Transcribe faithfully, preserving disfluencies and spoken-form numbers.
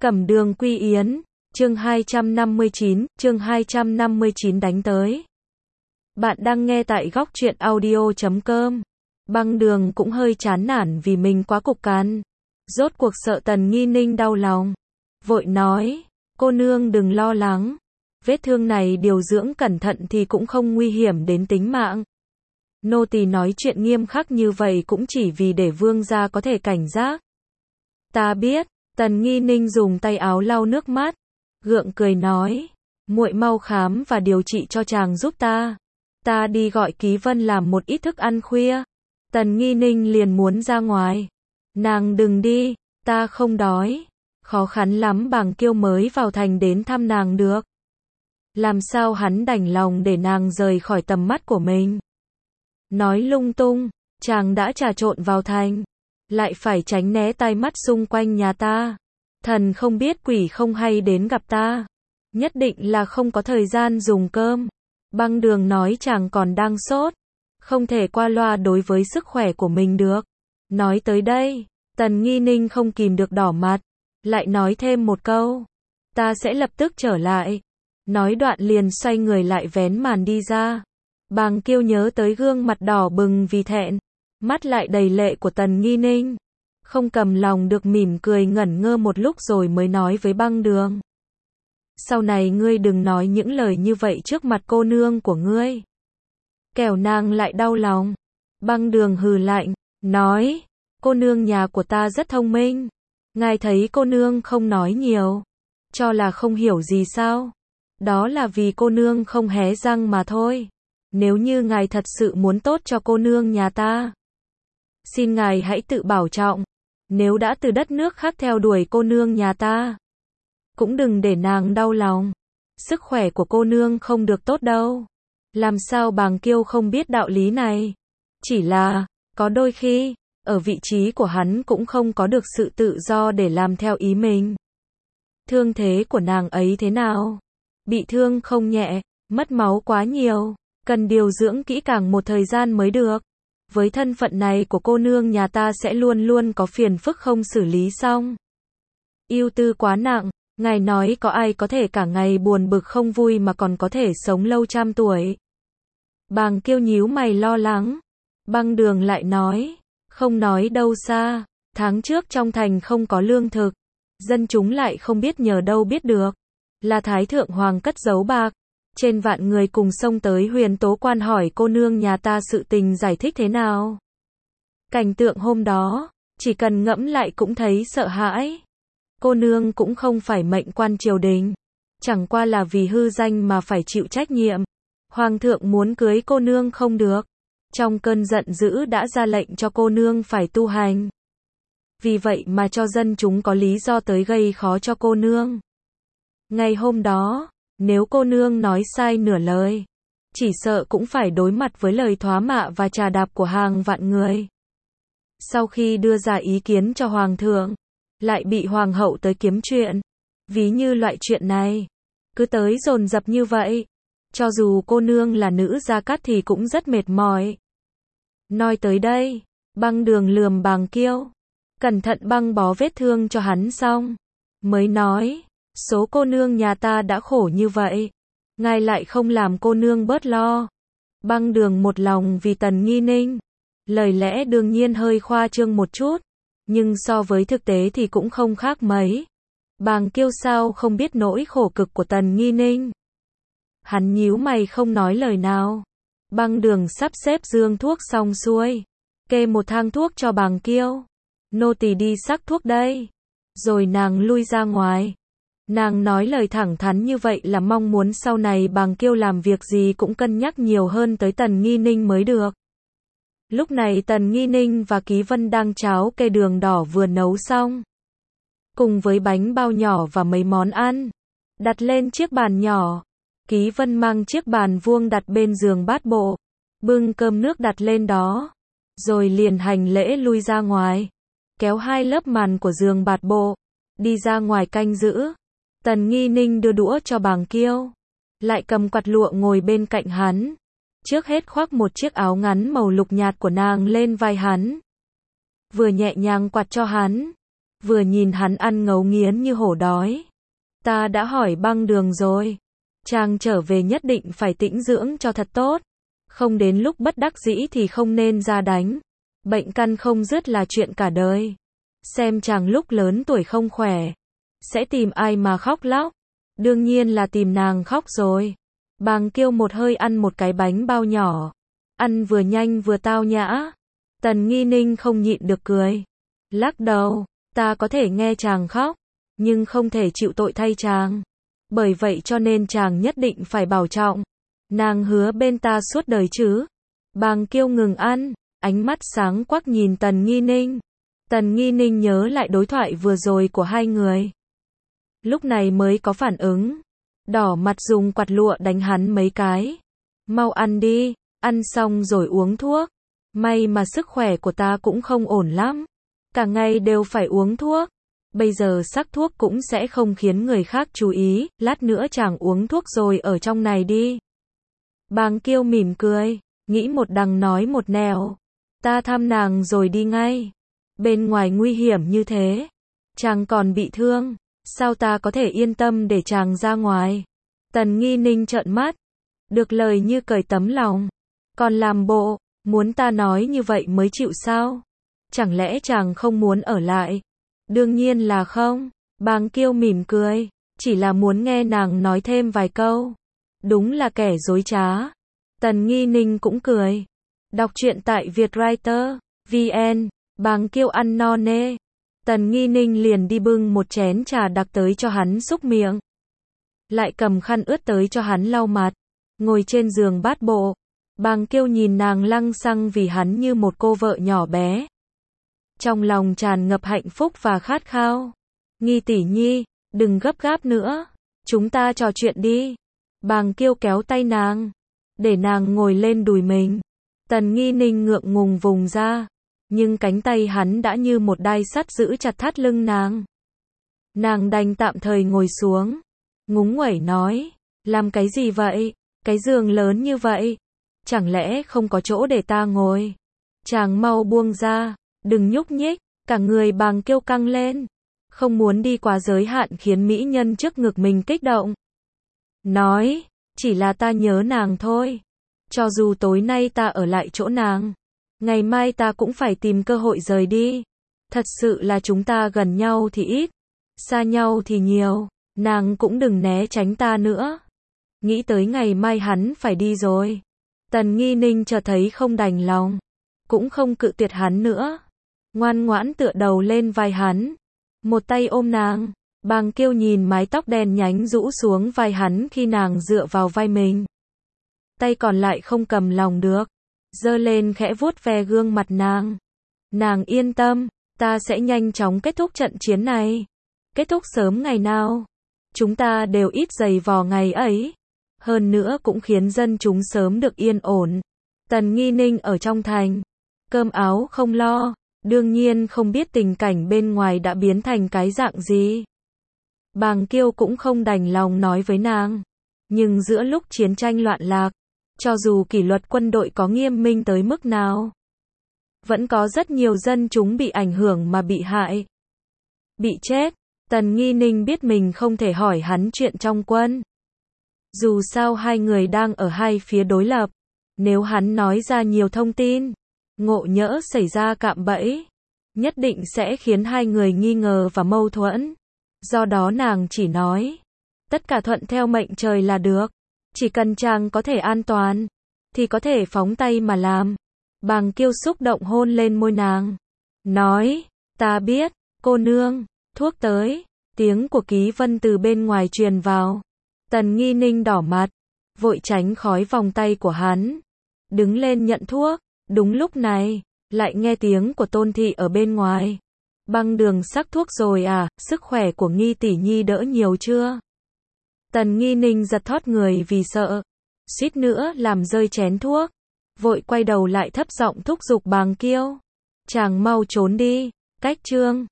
Cẩm Đường Quy Yến, chương hai trăm năm mươi chín, chương hai trăm năm mươi chín đánh tới. Bạn đang nghe tại góc truyện audio chấm com. Băng Đường cũng hơi chán nản vì mình quá cục cằn. Rốt cuộc sợ Tần Nghi Ninh đau lòng. Vội nói, cô nương đừng lo lắng. Vết thương này điều dưỡng cẩn thận thì cũng không nguy hiểm đến tính mạng. Nô tỳ nói chuyện nghiêm khắc như vậy cũng chỉ vì để vương gia có thể cảnh giác. Ta biết. Tần Nghi Ninh dùng tay áo lau nước mắt, gượng cười nói, muội mau khám và điều trị cho chàng giúp ta. Ta đi gọi Ký Vân làm một ít thức ăn khuya. Tần Nghi Ninh liền muốn ra ngoài. Nàng đừng đi, ta không đói. Khó khăn lắm Bàng Kiêu mới vào thành đến thăm nàng được. Làm sao hắn đành lòng để nàng rời khỏi tầm mắt của mình. Nói lung tung, chàng đã trà trộn vào thành. Lại phải tránh né tai mắt xung quanh nhà ta. Thần không biết quỷ không hay đến gặp ta. Nhất định là không có thời gian dùng cơm. Băng Đường nói chàng còn đang sốt. Không thể qua loa đối với sức khỏe của mình được. Nói tới đây, Tần Nghi Ninh không kìm được đỏ mặt. Lại nói thêm một câu. Ta sẽ lập tức trở lại. Nói đoạn liền xoay người lại vén màn đi ra. Bàng Kiêu nhớ tới gương mặt đỏ bừng vì thẹn. Mắt lại đầy lệ của Tần Nghi Ninh. Không cầm lòng được mỉm cười ngẩn ngơ một lúc rồi mới nói với Băng Đường. Sau này ngươi đừng nói những lời như vậy trước mặt cô nương của ngươi. Kẻo nàng lại đau lòng. Băng Đường hừ lạnh, nói, cô nương nhà của ta rất thông minh. Ngài thấy cô nương không nói nhiều. Cho là không hiểu gì sao? Đó là vì cô nương không hé răng mà thôi. Nếu như ngài thật sự muốn tốt cho cô nương nhà ta, xin ngài hãy tự bảo trọng. Nếu đã từ đất nước khác theo đuổi cô nương nhà ta, cũng đừng để nàng đau lòng. Sức khỏe của cô nương không được tốt đâu. Làm sao Bàng Kiêu không biết đạo lý này? Chỉ là, có đôi khi, ở vị trí của hắn cũng không có được sự tự do để làm theo ý mình. Thương thế của nàng ấy thế nào? Bị thương không nhẹ, mất máu quá nhiều, cần điều dưỡng kỹ càng một thời gian mới được. Với thân phận này của cô nương nhà ta sẽ luôn luôn có phiền phức không xử lý xong. Ưu tư quá nặng, ngài nói có ai có thể cả ngày buồn bực không vui mà còn có thể sống lâu trăm tuổi. Bàng Kiêu nhíu mày lo lắng. Băng Đường lại nói, không nói đâu xa, tháng trước trong thành không có lương thực, dân chúng lại không biết nhờ đâu biết được. Là Thái Thượng Hoàng cất giấu bạc. Trên vạn người cùng xông tới Huyền Tố Quan hỏi cô nương nhà ta sự tình giải thích thế nào. Cảnh tượng hôm đó, chỉ cần ngẫm lại cũng thấy sợ hãi. Cô nương cũng không phải mệnh quan triều đình. Chẳng qua là vì hư danh mà phải chịu trách nhiệm. Hoàng thượng muốn cưới cô nương không được. Trong cơn giận dữ đã ra lệnh cho cô nương phải tu hành. Vì vậy mà cho dân chúng có lý do tới gây khó cho cô nương. Ngày hôm đó, nếu cô nương nói sai nửa lời, chỉ sợ cũng phải đối mặt với lời thoá mạ và trà đạp của hàng vạn người. Sau khi đưa ra ý kiến cho hoàng thượng, lại bị hoàng hậu tới kiếm chuyện. Ví như loại chuyện này, cứ tới dồn dập như vậy, cho dù cô nương là nữ gia cát thì cũng rất mệt mỏi. Nói tới đây, Băng Đường lườm Bàng Kiêu, cẩn thận băng bó vết thương cho hắn xong, mới nói, số cô nương nhà ta đã khổ như vậy, ngài lại không làm cô nương bớt lo. Băng Đường một lòng vì Tần Nghi Ninh, lời lẽ đương nhiên hơi khoa trương một chút, nhưng so với thực tế thì cũng không khác mấy. Bàng Kiêu sao không biết nỗi khổ cực của Tần Nghi Ninh. Hắn nhíu mày không nói lời nào. Băng Đường sắp xếp dương thuốc xong xuôi, kê một thang thuốc cho Bàng Kiêu. Nô tỳ đi sắc thuốc đây. Rồi nàng lui ra ngoài. Nàng nói lời thẳng thắn như vậy là mong muốn sau này Bàng Kiêu làm việc gì cũng cân nhắc nhiều hơn tới Tần Nghi Ninh mới được. Lúc này Tần Nghi Ninh và Ký Vân đang cháo cây đường đỏ vừa nấu xong, cùng với bánh bao nhỏ và mấy món ăn, đặt lên chiếc bàn nhỏ. Ký Vân mang chiếc bàn vuông đặt bên giường bát bộ, bưng cơm nước đặt lên đó, rồi liền hành lễ lui ra ngoài, kéo hai lớp màn của giường bát bộ, đi ra ngoài canh giữ. Tần Nghi Ninh đưa đũa cho Bàng Kiêu, lại cầm quạt lụa ngồi bên cạnh hắn. Trước hết khoác một chiếc áo ngắn màu lục nhạt của nàng lên vai hắn, vừa nhẹ nhàng quạt cho hắn, vừa nhìn hắn ăn ngấu nghiến như hổ đói. Ta đã hỏi băng đường rồi. Chàng trở về nhất định phải tĩnh dưỡng cho thật tốt. Không đến lúc bất đắc dĩ thì không nên ra đánh. Bệnh căn không dứt là chuyện cả đời. Xem chàng lúc lớn tuổi không khỏe. Sẽ tìm ai mà khóc lóc? Đương nhiên là tìm nàng khóc rồi. Bàng Kiêu một hơi ăn một cái bánh bao nhỏ. Ăn vừa nhanh vừa tao nhã. Tần Nghi Ninh không nhịn được cười. Lắc đầu, ta có thể nghe chàng khóc, nhưng không thể chịu tội thay chàng. Bởi vậy cho nên chàng nhất định phải bảo trọng. Nàng hứa bên ta suốt đời chứ. Bàng Kiêu ngừng ăn, ánh mắt sáng quắc nhìn Tần Nghi Ninh. Tần Nghi Ninh nhớ lại đối thoại vừa rồi của hai người. Lúc này mới có phản ứng. Đỏ mặt dùng quạt lụa đánh hắn mấy cái. Mau ăn đi, ăn xong rồi uống thuốc. May mà sức khỏe của ta cũng không ổn lắm. Cả ngày đều phải uống thuốc. Bây giờ sắc thuốc cũng sẽ không khiến người khác chú ý. Lát nữa chàng uống thuốc rồi ở trong này đi. Bàng Kiêu mỉm cười, nghĩ một đằng nói một nẻo. Ta thăm nàng rồi đi ngay. Bên ngoài nguy hiểm như thế. Chàng còn bị thương. Sao ta có thể yên tâm để chàng ra ngoài? Tần Nghi Ninh trợn mắt. Được lời như cởi tấm lòng. Còn làm bộ, muốn ta nói như vậy mới chịu sao? Chẳng lẽ chàng không muốn ở lại? Đương nhiên là không. Bàng Kiêu mỉm cười. Chỉ là muốn nghe nàng nói thêm vài câu. Đúng là kẻ dối trá. Tần Nghi Ninh cũng cười. Đọc truyện tại Vietwriter chấm vn. Bàng Kiêu ăn no nê. Tần Nghi Ninh liền đi bưng một chén trà đặc tới cho hắn xúc miệng. Lại cầm khăn ướt tới cho hắn lau mặt. Ngồi trên giường bát bộ. Bàng Kiêu nhìn nàng lăng xăng vì hắn như một cô vợ nhỏ bé. Trong lòng tràn ngập hạnh phúc và khát khao. Nghi tỷ nhi, đừng gấp gáp nữa. Chúng ta trò chuyện đi. Bàng Kiêu kéo tay nàng. Để nàng ngồi lên đùi mình. Tần Nghi Ninh ngượng ngùng vùng ra. Nhưng cánh tay hắn đã như một đai sắt giữ chặt thắt lưng nàng. Nàng đành tạm thời ngồi xuống. Ngúng nguẩy nói. Làm cái gì vậy? Cái giường lớn như vậy. Chẳng lẽ không có chỗ để ta ngồi? Chàng mau buông ra. Đừng nhúc nhích. Cả người Bàng Kiêu căng lên. Không muốn đi quá giới hạn khiến mỹ nhân trước ngực mình kích động. Nói. Chỉ là ta nhớ nàng thôi. Cho dù tối nay ta ở lại chỗ nàng. Ngày mai ta cũng phải tìm cơ hội rời đi. Thật sự là chúng ta gần nhau thì ít. Xa nhau thì nhiều. Nàng cũng đừng né tránh ta nữa. Nghĩ tới ngày mai hắn phải đi rồi. Tần Nghi Ninh chợt thấy không đành lòng. Cũng không cự tuyệt hắn nữa. Ngoan ngoãn tựa đầu lên vai hắn. Một tay ôm nàng. Bàng Kiêu nhìn mái tóc đen nhánh rũ xuống vai hắn khi nàng dựa vào vai mình. Tay còn lại không cầm lòng được. Giơ lên khẽ vuốt ve gương mặt nàng. Nàng yên tâm, ta sẽ nhanh chóng kết thúc trận chiến này. Kết thúc sớm ngày nào. Chúng ta đều ít giày vò ngày ấy. Hơn nữa cũng khiến dân chúng sớm được yên ổn. Tần Nghi Ninh ở trong thành. Cơm áo không lo. Đương nhiên không biết tình cảnh bên ngoài đã biến thành cái dạng gì. Bàng Kiêu cũng không đành lòng nói với nàng. Nhưng giữa lúc chiến tranh loạn lạc. Cho dù kỷ luật quân đội có nghiêm minh tới mức nào. Vẫn có rất nhiều dân chúng bị ảnh hưởng mà bị hại. Bị chết. Tần Nghi Ninh biết mình không thể hỏi hắn chuyện trong quân. Dù sao hai người đang ở hai phía đối lập. Nếu hắn nói ra nhiều thông tin. Ngộ nhỡ xảy ra cạm bẫy. Nhất định sẽ khiến hai người nghi ngờ và mâu thuẫn. Do đó nàng chỉ nói. Tất cả thuận theo mệnh trời là được. Chỉ cần chàng có thể an toàn. Thì có thể phóng tay mà làm. Bàng Kiêu xúc động hôn lên môi nàng. Nói. Ta biết. Cô nương. Thuốc tới. Tiếng của Ký Vân từ bên ngoài truyền vào. Tần Nghi Ninh đỏ mặt. Vội tránh khói vòng tay của hắn. Đứng lên nhận thuốc. Đúng lúc này. Lại nghe tiếng của Tôn Thị ở bên ngoài. Băng đường sắc thuốc rồi à. Sức khỏe của Nghi tỷ nhi đỡ nhiều chưa? Tần Nghi Ninh giật thót người vì sợ. Suýt nữa làm rơi chén thuốc. Vội quay đầu lại thấp giọng thúc giục Bàng Kiêu. Chàng mau trốn đi. Cách chương.